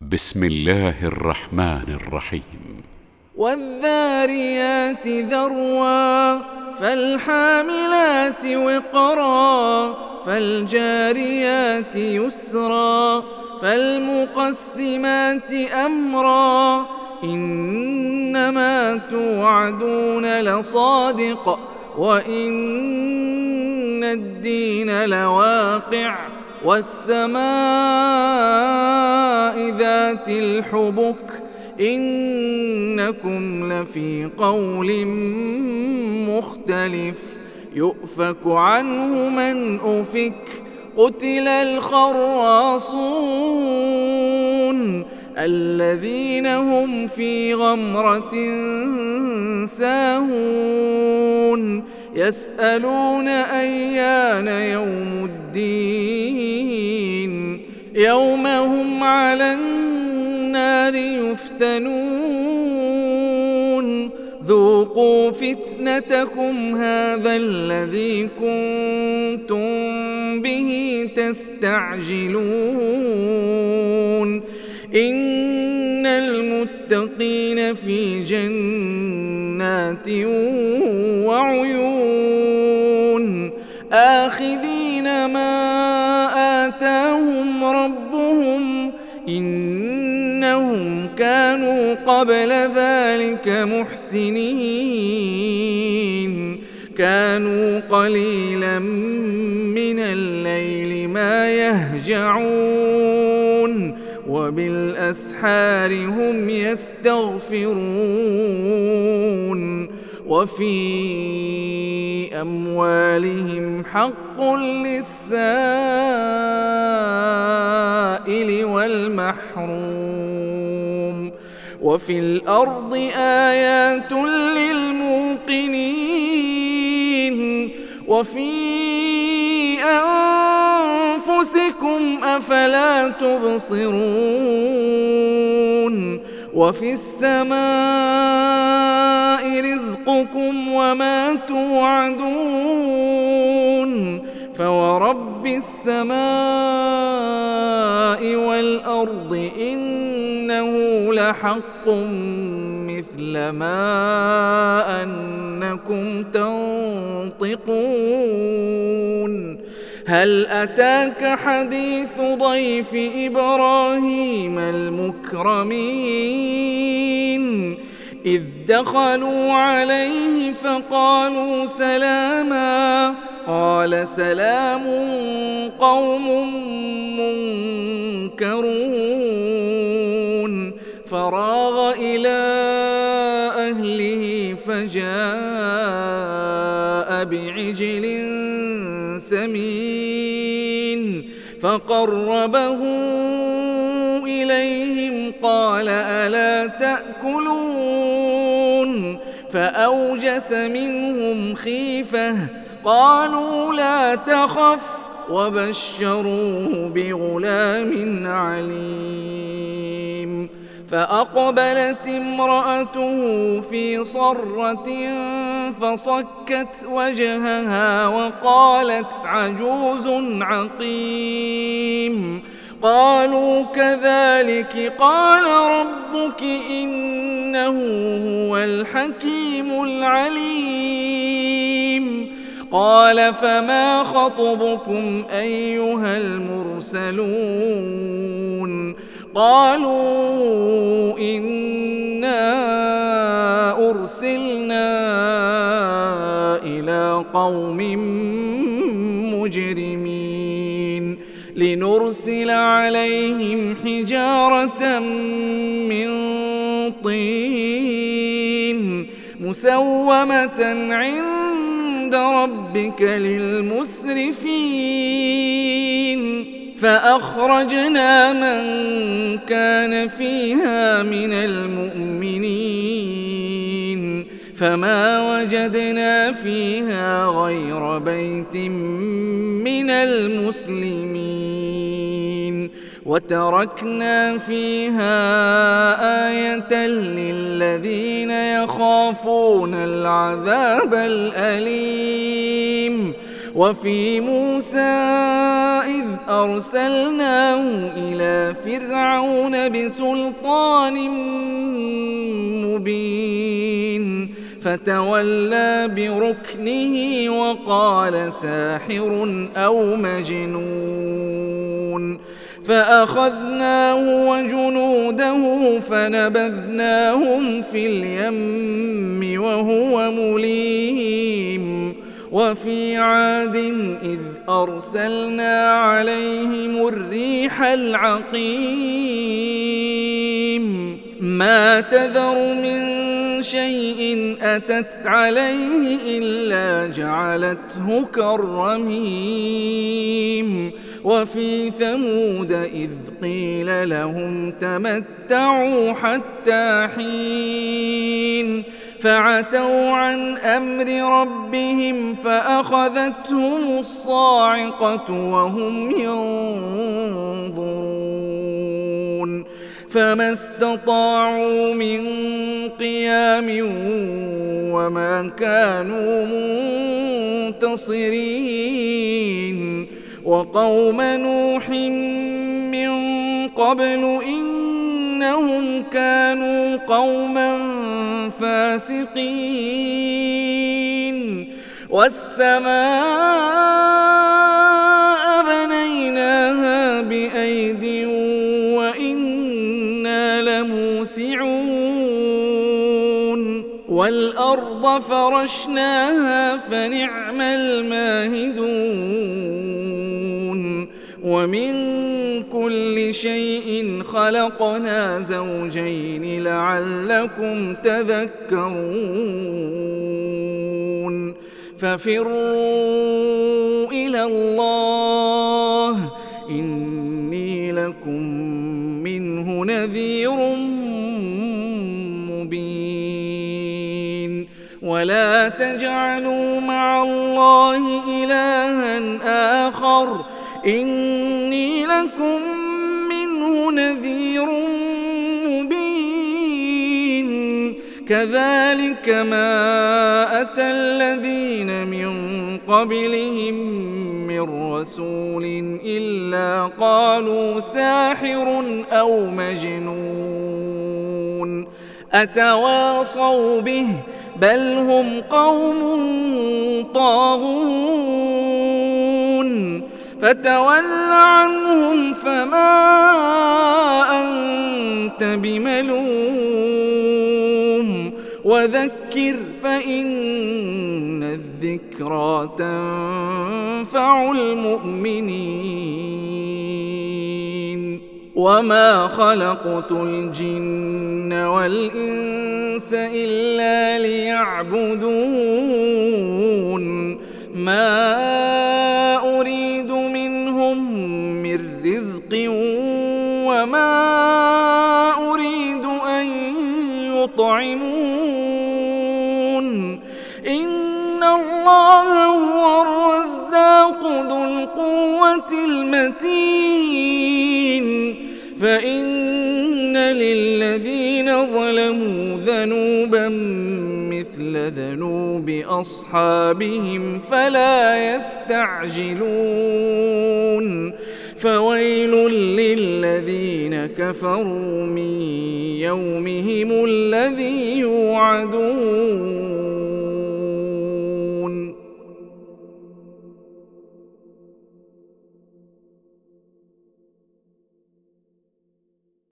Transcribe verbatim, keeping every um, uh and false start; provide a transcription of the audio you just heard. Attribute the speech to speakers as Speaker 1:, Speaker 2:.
Speaker 1: بسم الله الرحمن الرحيم.
Speaker 2: والذاريات ذروا فالحاملات وقرا فالجاريات يسرا فالمقسمات أمرا إنما توعدون لصادق وإن الدين لواقع والسماء ذات الحبك إنكم لفي قول مختلف يؤفك عنه من أفك قتل الخراصون الذين هم في غمرة ساهون يسألون أيان يوم الدين يوم هم على النار يفتنون ذوقوا فتنتكم هذا الذي كنتم به تستعجلون إن المتقين في جنات وعيون آخذين ما آتاهم ربهم إنهم كانوا قبل ذلك محسنين كانوا قليلا من الليل ما يهجعون وبالأسحار هم يستغفرون وفي أموالهم حق للسائل والمحروم وفي الأرض آيات للموقنين وفي أنفسكم أفلا تبصرون وفي السماء رزقكم وما توعدون فورب السماء والأرض إنه لحق مثل ما أنكم تنطقون هل أتاك حديث ضيف إبراهيم المكرمين إذ دخلوا عليه فقالوا سلاما قال سلام قوم منكرون فراغ إلى أهله فجاء بعجل سمين فقربه إليهم قال ألا تأكلون فأوجس منهم خيفة قالوا لا تخف وبشروه بغلام عليم فأقبلت امرأته في صرة فصكت وجهها وقالت عجوز عقيم قالوا كذلك قال ربك إنه هو الحكيم العليم قال فما خطبكم أيها المرسلون قالوا إنا أرسلنا إلى قوم مجرمين لنرسل عليهم حجارة من طين مسومة عند ربك للمسرفين فأخرجنا من كان فيها من المؤمنين فما وجدنا فيها غير بيت من المسلمين وتركنا فيها آية للذين يخافون العذاب الأليم وفي موسى إذ أرسلناه إلى فرعون بسلطان مبين فتولى بركنه وقال ساحر أو مجنون فأخذناه وجنوده فنبذناهم في اليم وهو مليم وفي عاد إذ أرسلنا عليهم الريح العقيم ما تذر من شيء أتت عليه إلا جعلته كالرميم وفي ثمود إذ قيل لهم تمتعوا حتى حين فعتوا عن أمر ربهم فأخذتهم الصاعقة وهم ينظرون فما استطاعوا من قيام وما كانوا منتصرين وقوم نوح من قبل إنهم كانوا قوما فاسقين والسماء بنيناها بأيد وإنا لموسعون والأرض فرشناها فنعم الماهدون ومن كل شيء خلقنا زوجين لعلكم تذكرون ففروا إلى الله إني لكم منه نذير مبين ولا تجعلوا مع الله إلها آخر إني لكم منه نذير مبين كذلك ما أتى الذين من قبلهم من رسول إلا قالوا ساحر أو مجنون أتواصوا به بل هم قوم طاغون فتول عنهم فما أنت بملوم وذكر فإن الذكرى تنفع المؤمنين وما خلقت الجن والإنس إلا ليعبدون ما أريد منهم من رزق وما أريد أن يطعمون إن الله هو الرزاق ذو القوة المتين فإن للذين ظلموا ذنوبا مثل ذنوب أصحابهم فلا يستعجلون فويل للذين كفروا من يومهم الذي يوعدون